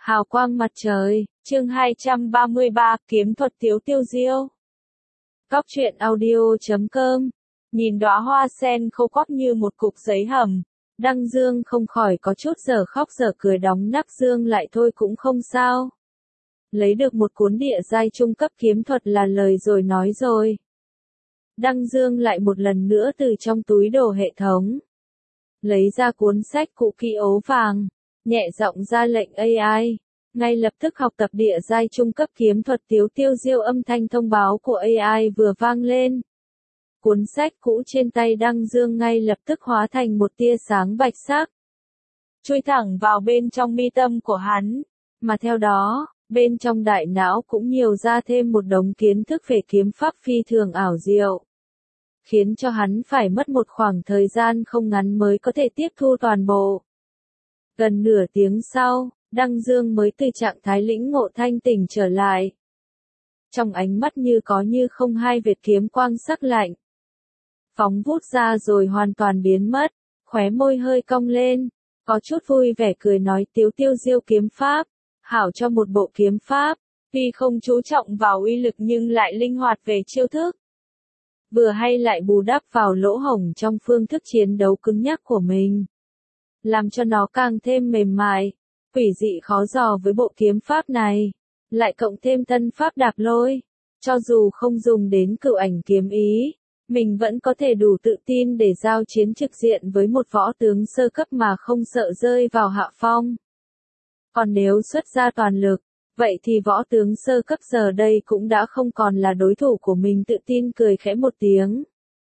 Hào quang mặt trời, chương 233, kiếm thuật Tiếu Tiêu Diêu. Cóc truyện audio.com. Nhìn đóa hoa sen khô quắc như một cục giấy hầm, Đăng Dương không khỏi có chút giờ khóc giờ cười, đóng nắp dương lại thôi cũng không sao. Lấy được một cuốn địa giai trung cấp kiếm thuật là lời rồi nói rồi. Đăng Dương lại một lần nữa từ trong túi đồ hệ thống lấy ra cuốn sách cũ kỹ ố vàng, nhẹ giọng ra lệnh AI, ngay lập tức học tập địa giai trung cấp kiếm thuật Tiếu Tiêu Diêu. Âm thanh thông báo của AI vừa vang lên. Cuốn sách cũ trên tay Đăng Dương ngay lập tức hóa thành một tia sáng bạch sắc, chui thẳng vào bên trong mi tâm của hắn, mà theo đó, bên trong đại não cũng nhiều ra thêm một đống kiến thức về kiếm pháp phi thường ảo diệu, khiến cho hắn phải mất một khoảng thời gian không ngắn mới có thể tiếp thu toàn bộ. Gần nửa tiếng sau, Đăng Dương mới từ trạng thái lĩnh ngộ thanh tỉnh trở lại. Trong ánh mắt như có như không hai vệt kiếm quang sắc lạnh phóng vút ra rồi hoàn toàn biến mất, khóe môi hơi cong lên, có chút vui vẻ cười nói: Tiếu Tiêu Diêu kiếm pháp, hảo cho một bộ kiếm pháp, tuy không chú trọng vào uy lực nhưng lại linh hoạt về chiêu thức. Vừa hay lại bù đắp vào lỗ hổng trong phương thức chiến đấu cứng nhắc của mình, làm cho nó càng thêm mềm mại, quỷ dị khó dò với bộ kiếm pháp này, lại cộng thêm tân pháp đạp lôi, cho dù không dùng đến cửu ảnh kiếm ý, mình vẫn có thể đủ tự tin để giao chiến trực diện với một võ tướng sơ cấp mà không sợ rơi vào hạ phong. Còn nếu xuất ra toàn lực, vậy thì võ tướng sơ cấp giờ đây cũng đã không còn là đối thủ của mình. Tự tin cười khẽ một tiếng,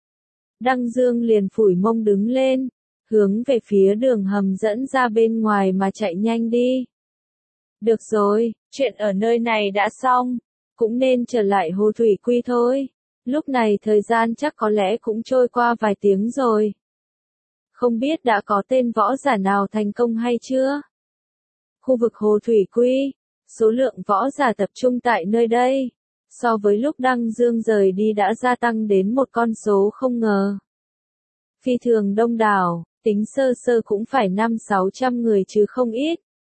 Đăng Dương liền phủi mông đứng lên, hướng về phía đường hầm dẫn ra bên ngoài mà chạy nhanh đi. Được rồi, chuyện ở nơi này đã xong, cũng nên trở lại Hồ Thủy Quy thôi. Lúc này thời gian chắc có lẽ cũng trôi qua vài tiếng rồi. Không biết đã có tên võ giả nào thành công hay chưa? Khu vực Hồ Thủy Quy, số lượng võ giả tập trung tại nơi đây, so với lúc Đăng Dương rời đi đã gia tăng đến một con số không ngờ. Phi thường đông đảo, tính sơ sơ cũng phải 500-600 người chứ không ít.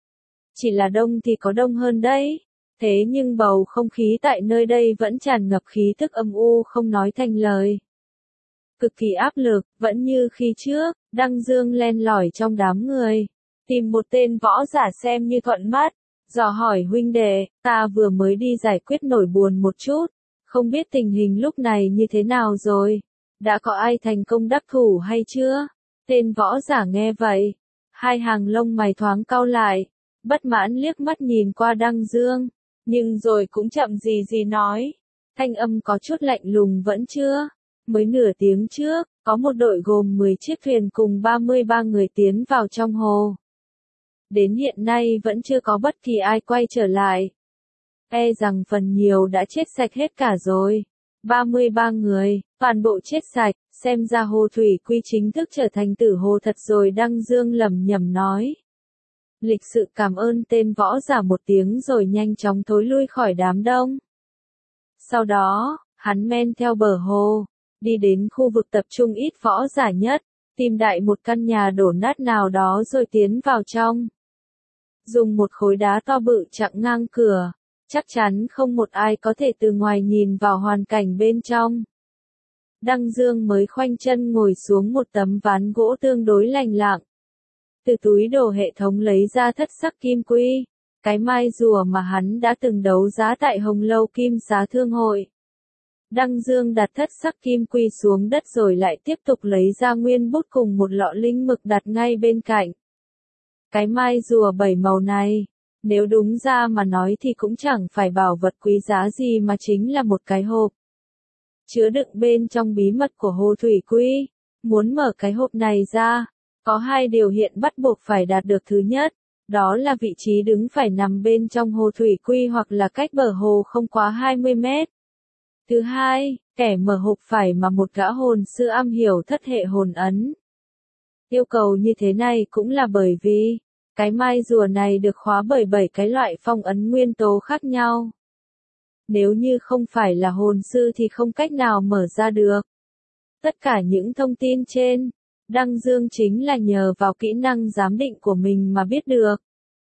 Chỉ là đông thì có đông hơn đấy. Thế nhưng bầu không khí tại nơi đây vẫn tràn ngập khí tức âm u không nói thành lời. Cực kỳ áp lực, vẫn như khi trước, Đăng Dương len lỏi trong đám người, tìm một tên võ giả xem như thuận mắt, dò hỏi: huynh đệ, ta vừa mới đi giải quyết nỗi buồn một chút, không biết tình hình lúc này như thế nào rồi, đã có ai thành công đắc thủ hay chưa? Tên võ giả nghe vậy, hai hàng lông mày thoáng cau lại, bất mãn liếc mắt nhìn qua Đăng Dương, nhưng rồi cũng chậm gì nói, thanh âm có chút lạnh lùng: vẫn chưa, mới nửa tiếng trước, có một đội gồm 10 chiếc thuyền cùng 33 người tiến vào trong hồ. Đến hiện nay vẫn chưa có bất kỳ ai quay trở lại. E rằng phần nhiều đã chết sạch hết cả rồi. 33 người, toàn bộ chết sạch, xem ra Hồ Thủy Quy chính thức trở thành tử hồ thật rồi. Đăng Dương lẩm nhẩm nói. Lịch sự cảm ơn tên võ giả một tiếng rồi nhanh chóng thối lui khỏi đám đông. Sau đó, hắn men theo bờ hồ, đi đến khu vực tập trung ít võ giả nhất, tìm đại một căn nhà đổ nát nào đó rồi tiến vào trong. Dùng một khối đá to bự chặn ngang cửa, chắc chắn không một ai có thể từ ngoài nhìn vào hoàn cảnh bên trong. Đăng Dương mới khoanh chân ngồi xuống một tấm ván gỗ tương đối lành lặng. Từ túi đồ hệ thống lấy ra thất sắc kim quy, cái mai rùa mà hắn đã từng đấu giá tại Hồng Lâu Kim Xá Thương Hội. Đăng Dương đặt thất sắc kim quy xuống đất rồi lại tiếp tục lấy ra nguyên bút cùng một lọ linh mực đặt ngay bên cạnh. Cái mai rùa 7 màu này, nếu đúng ra mà nói thì cũng chẳng phải bảo vật quý giá gì mà chính là một cái hộp chứa đựng bên trong bí mật của Hồ Thủy Quy. Muốn mở cái hộp này ra, có hai điều kiện bắt buộc phải đạt được. Thứ nhất, đó là vị trí đứng phải nằm bên trong Hồ Thủy Quy hoặc là cách bờ hồ không quá 20 mét. Thứ hai, kẻ mở hộp phải mà một gã hồn sư am hiểu thất hệ hồn ấn. Yêu cầu như thế này cũng là bởi vì, cái mai rùa này được khóa bởi 7 cái loại phong ấn nguyên tố khác nhau. Nếu như không phải là hồn sư thì không cách nào mở ra được. Tất cả những thông tin trên, Đăng Dương chính là nhờ vào kỹ năng giám định của mình mà biết được.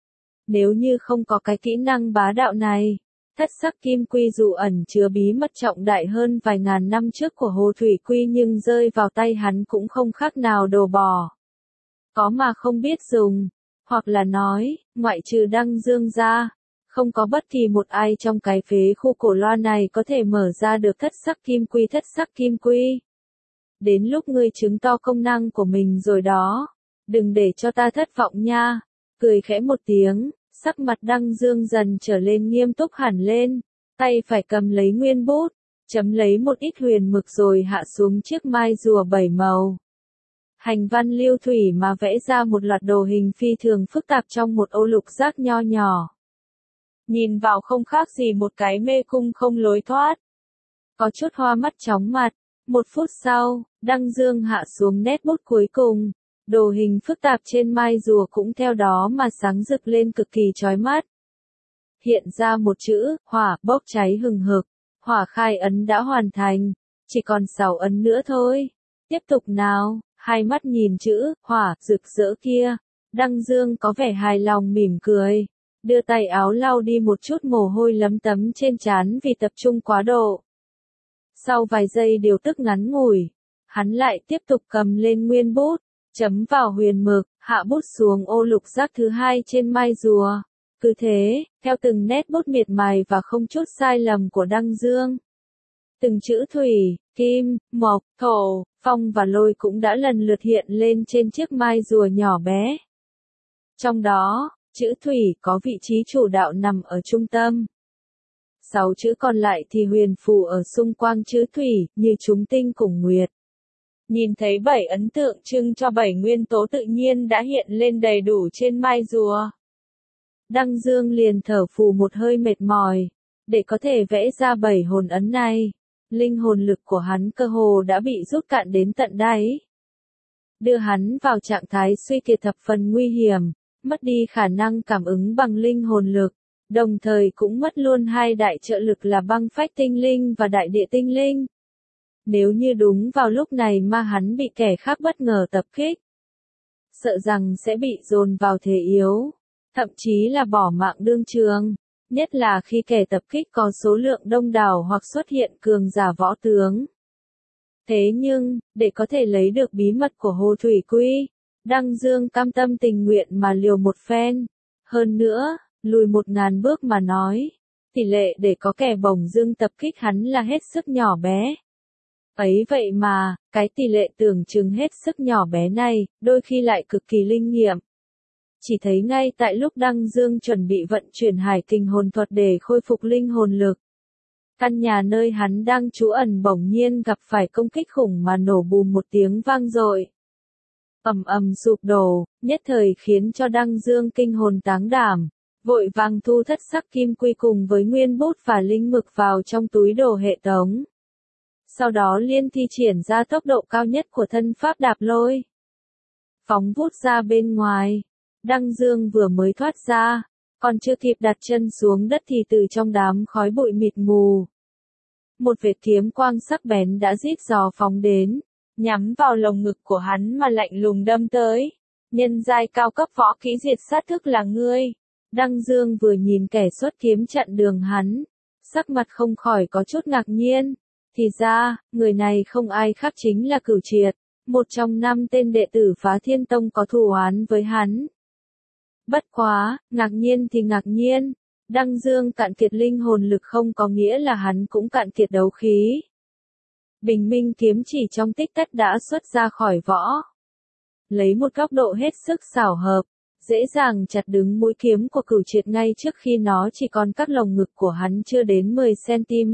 Nếu như không có cái kỹ năng bá đạo này, thất sắc kim quy dù ẩn chứa bí mật trọng đại hơn vài ngàn năm trước của Hồ Thủy Quy nhưng rơi vào tay hắn cũng không khác nào đồ bò. Có mà không biết dùng, hoặc là nói, ngoại trừ Đăng Dương ra, không có bất kỳ một ai trong cái phế khu cổ loa này có thể mở ra được thất sắc kim quy. Thất sắc kim quy. Đến lúc ngươi chứng to công năng của mình rồi đó, đừng để cho ta thất vọng nha. Cười khẽ một tiếng, sắc mặt Đăng Dương dần trở lên nghiêm túc hẳn lên, tay phải cầm lấy nguyên bút, chấm lấy một ít huyền mực rồi hạ xuống chiếc mai rùa 7 màu. Hành văn lưu thủy mà vẽ ra một loạt đồ hình phi thường phức tạp trong một ô lục giác nho nhỏ. Nhìn vào không khác gì một cái mê cung không lối thoát. Có chút hoa mắt chóng mặt, 1 phút sau, Đăng Dương hạ xuống nét bút cuối cùng. Đồ hình phức tạp trên mai rùa cũng theo đó mà sáng rực lên cực kỳ chói mắt. Hiện ra một chữ, hỏa, bốc cháy hừng hực. Hỏa khai ấn đã hoàn thành, chỉ còn 6 ấn nữa thôi. Tiếp tục nào, hai mắt nhìn chữ, hỏa, rực rỡ kia. Đăng Dương có vẻ hài lòng mỉm cười, đưa tay áo lau đi một chút mồ hôi lấm tấm trên trán vì tập trung quá độ. Sau vài giây điều tức ngắn ngủi, hắn lại tiếp tục cầm lên nguyên bút. Chấm vào huyền mực, hạ bút xuống ô lục giác thứ hai trên mai rùa. Cứ thế, theo từng nét bút miệt mài và không chút sai lầm của Đăng Dương. Từng chữ thủy, kim, mộc, thổ, phong và lôi cũng đã lần lượt hiện lên trên chiếc mai rùa nhỏ bé. Trong đó, chữ thủy có vị trí chủ đạo nằm ở trung tâm. 6 chữ còn lại thì huyền phù ở xung quanh chữ thủy, như chúng tinh cùng nguyệt. Nhìn thấy 7 ấn tượng trưng cho 7 nguyên tố tự nhiên đã hiện lên đầy đủ trên mai rùa. Đăng Dương liền thở phù một hơi mệt mỏi, để có thể vẽ ra 7 hồn ấn này. Linh hồn lực của hắn cơ hồ đã bị rút cạn đến tận đáy. Đưa hắn vào trạng thái suy kiệt thập phần nguy hiểm, mất đi khả năng cảm ứng bằng linh hồn lực, đồng thời cũng mất luôn hai đại trợ lực là băng phách tinh linh và đại địa tinh linh. Nếu như đúng vào lúc này mà hắn bị kẻ khác bất ngờ tập kích, sợ rằng sẽ bị dồn vào thế yếu, thậm chí là bỏ mạng đương trường, nhất là khi kẻ tập kích có số lượng đông đảo hoặc xuất hiện cường giả võ tướng. Thế nhưng, để có thể lấy được bí mật của Hồ Thủy Quy, Đăng Dương cam tâm tình nguyện mà liều một phen. Hơn nữa, lùi 1000 bước mà nói, tỷ lệ để có kẻ bổng dưng tập kích hắn là hết sức nhỏ bé. Ấy vậy mà, cái tỷ lệ tưởng chừng hết sức nhỏ bé này, đôi khi lại cực kỳ linh nghiệm. Chỉ thấy ngay tại lúc Đăng Dương chuẩn bị vận chuyển hải kình hồn thuật để khôi phục linh hồn lực, căn nhà nơi hắn đang trú ẩn bỗng nhiên gặp phải công kích khủng mà nổ bùm một tiếng vang dội. Ầm ầm sụp đổ, nhất thời khiến cho Đăng Dương kinh hồn táng đảm, vội vàng thu thất sắc kim quy cùng với nguyên bút và linh mực vào trong túi đồ hệ thống. Sau đó liên thi triển ra tốc độ cao nhất của thân pháp đạp lôi. Phóng vút ra bên ngoài, Đăng Dương vừa mới thoát ra, còn chưa kịp đặt chân xuống đất thì từ trong đám khói bụi mịt mù, một vệt kiếm quang sắc bén đã rít rò phóng đến, nhắm vào lồng ngực của hắn mà lạnh lùng đâm tới. Nhân giai cao cấp võ kỹ diệt sát thức là ngươi. Đăng Dương vừa nhìn kẻ xuất kiếm chặn đường hắn, sắc mặt không khỏi có chút ngạc nhiên. Thì ra, người này không ai khác chính là Cửu Triệt, một trong 5 tên đệ tử Phá Thiên Tông có thù oán với hắn. Bất quá, ngạc nhiên thì ngạc nhiên, Đăng Dương cạn kiệt linh hồn lực không có nghĩa là hắn cũng cạn kiệt đấu khí. Bình minh kiếm chỉ trong tích tắc đã xuất ra khỏi vỏ. Lấy một góc độ hết sức xảo hợp, dễ dàng chặt đứng mũi kiếm của Cửu Triệt ngay trước khi nó chỉ còn cách lồng ngực của hắn chưa đến 10 cm.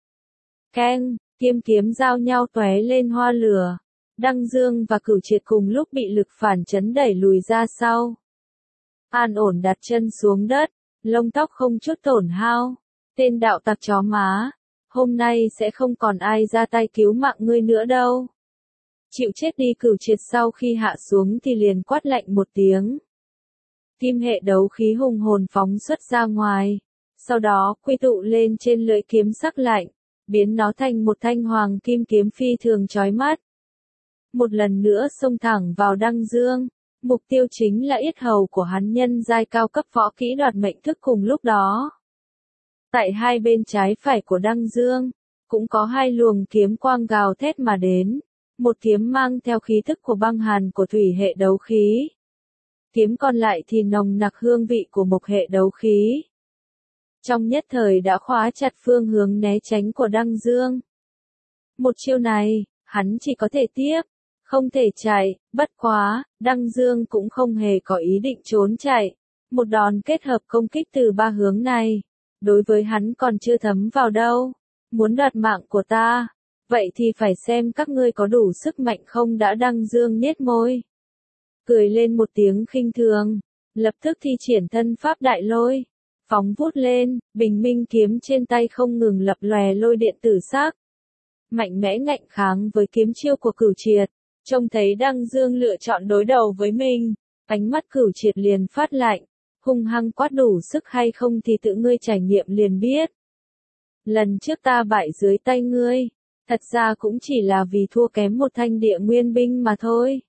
Keng, kiếm giao nhau tóe lên hoa lửa. Đăng Dương và Cửu Triệt cùng lúc bị lực phản chấn đẩy lùi ra sau. An ổn đặt chân xuống đất, lông tóc không chút tổn hao. Tên đạo tặc chó má, hôm nay sẽ không còn ai ra tay cứu mạng ngươi nữa đâu. Chịu chết đi. Cửu Triệt sau khi hạ xuống thì liền quát lạnh một tiếng. Kim hệ đấu khí hùng hồn phóng xuất ra ngoài, sau đó quy tụ lên trên lưỡi kiếm sắc lạnh, biến nó thành một thanh hoàng kim kiếm phi thường chói mắt. Một lần nữa xông thẳng vào Đăng Dương, Mục tiêu chính là yết hầu của hắn nhân giai cao cấp võ kỹ đoạt mệnh thức cùng lúc đó. Tại hai bên trái phải của Đăng Dương, cũng có hai luồng kiếm quang gào thét mà đến. Một kiếm mang theo khí thức của băng hàn của thủy hệ đấu khí. Kiếm còn lại thì nồng nặc hương vị của mộc hệ đấu khí. Trong nhất thời đã khóa chặt phương hướng né tránh của Đăng Dương. Một chiêu này, hắn chỉ có thể tiếp, không thể chạy, bất quá, Đăng Dương cũng không hề có ý định trốn chạy. Một đòn kết hợp công kích từ ba hướng này, đối với hắn còn chưa thấm vào đâu. Muốn đoạt mạng của ta, vậy thì phải xem các ngươi có đủ sức mạnh không đã. Đăng Dương nhếch môi, cười lên một tiếng khinh thường, lập tức thi triển thân pháp đại lôi, phóng vút lên, bình minh kiếm trên tay không ngừng lập lòe lôi điện tử sắc. Mạnh mẽ ngạnh kháng với kiếm chiêu của Cửu Triệt, trông thấy Đăng Dương lựa chọn đối đầu với mình, ánh mắt Cửu Triệt liền phát lạnh, hung hăng quát đủ sức hay không thì tự ngươi trải nghiệm liền biết. Lần trước ta bại dưới tay ngươi, thật ra cũng chỉ là vì thua kém một thanh địa nguyên binh mà thôi.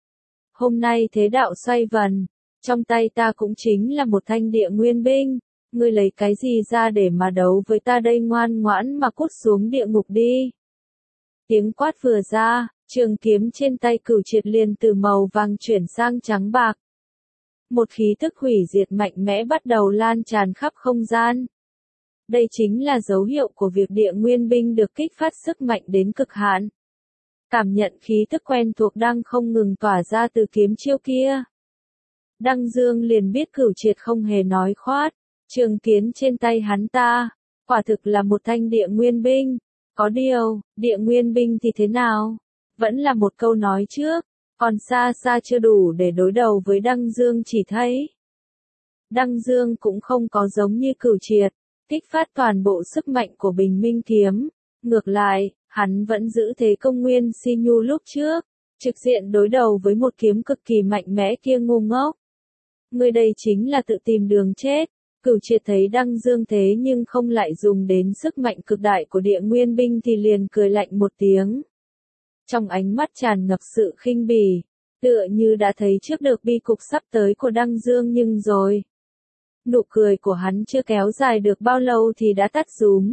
Hôm nay thế đạo xoay vần, trong tay ta cũng chính là một thanh địa nguyên binh, ngươi lấy cái gì ra để mà đấu với ta đây? Ngoan ngoãn mà cút xuống địa ngục đi. Tiếng quát vừa ra, trường kiếm trên tay Cửu Triệt liền từ màu vàng chuyển sang trắng bạc. Một khí tức hủy diệt mạnh mẽ bắt đầu lan tràn khắp không gian. Đây chính là dấu hiệu của việc địa nguyên binh được kích phát sức mạnh đến cực hạn. Cảm nhận khí tức quen thuộc đang không ngừng tỏa ra từ kiếm chiêu kia. Đăng Dương liền biết Cửu Triệt không hề nói khoát, trường kiếm trên tay hắn ta, quả thực là một thanh địa nguyên binh. Có điều, địa nguyên binh thì thế nào? Vẫn là một câu nói trước, còn xa xa chưa đủ để đối đầu với Đăng Dương. Chỉ thấy Đăng Dương cũng không có giống như Cửu Triệt, kích phát toàn bộ sức mạnh của bình minh kiếm. Ngược lại, hắn vẫn giữ thế công nguyên si nhu lúc trước, trực diện đối đầu với một kiếm cực kỳ mạnh mẽ kia. Ngu ngốc. Ngươi đây chính là tự tìm đường chết. Cửu Triệt thấy Đăng Dương thế nhưng không lại dùng đến sức mạnh cực đại của địa nguyên binh thì liền cười lạnh một tiếng. Trong ánh mắt tràn ngập sự khinh bỉ, tựa như đã thấy trước được bi cục sắp tới của Đăng Dương. Nhưng rồi, nụ cười của hắn chưa kéo dài được bao lâu thì đã tắt rúm.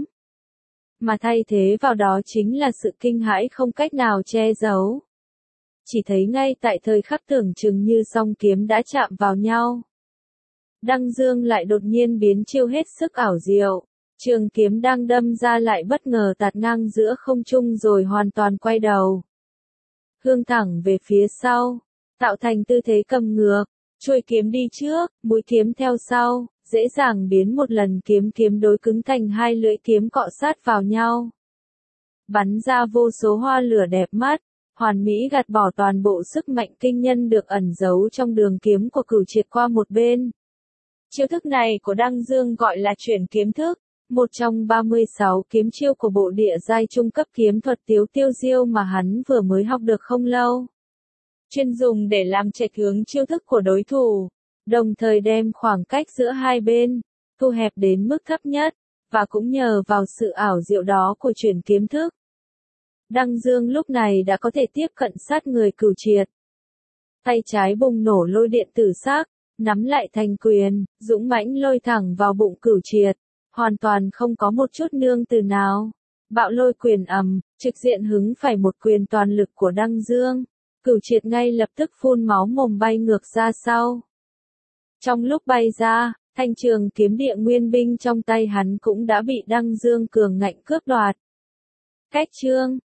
Mà thay thế vào đó chính là sự kinh hãi không cách nào che giấu. Chỉ thấy ngay tại thời khắc tưởng chừng như song kiếm đã chạm vào nhau, Đăng Dương lại đột nhiên biến chiêu hết sức ảo diệu. Trường kiếm đang đâm ra lại bất ngờ tạt ngang giữa không trung rồi hoàn toàn quay đầu, hướng thẳng về phía sau, tạo thành tư thế cầm ngược. Chuôi kiếm đi trước, mũi kiếm theo sau, dễ dàng biến một lần kiếm đối cứng thành hai lưỡi kiếm cọ sát vào nhau, bắn ra vô số hoa lửa đẹp mắt, hoàn mỹ gạt bỏ toàn bộ sức mạnh kinh nhân được ẩn giấu trong đường kiếm của Cửu Triệt qua một bên. Chiêu thức này của Đăng Dương gọi là chuyển kiếm thức, một trong 36 kiếm chiêu của bộ địa giai trung cấp kiếm thuật Tiếu Tiêu Diêu mà hắn vừa mới học được không lâu. Chuyên dùng để làm chệch hướng chiêu thức của đối thủ, đồng thời đem khoảng cách giữa hai bên thu hẹp đến mức thấp nhất, và cũng nhờ vào sự ảo diệu đó của chuyển kiếm thức, Đăng Dương lúc này đã có thể tiếp cận sát người Cửu Triệt. Tay trái bùng nổ lôi điện tử sắc, nắm lại thành quyền, dũng mãnh lôi thẳng vào bụng Cửu Triệt, hoàn toàn không có một chút nương từ nào. Bạo lôi quyền ầm, trực diện hứng phải một quyền toàn lực của Đăng Dương. Cửu Triệt ngay lập tức phun máu mồm bay ngược ra sau. Trong lúc bay ra, thanh trường kiếm địa nguyên binh trong tay hắn cũng đã bị Đăng Dương cường ngạnh cướp đoạt. Cách chương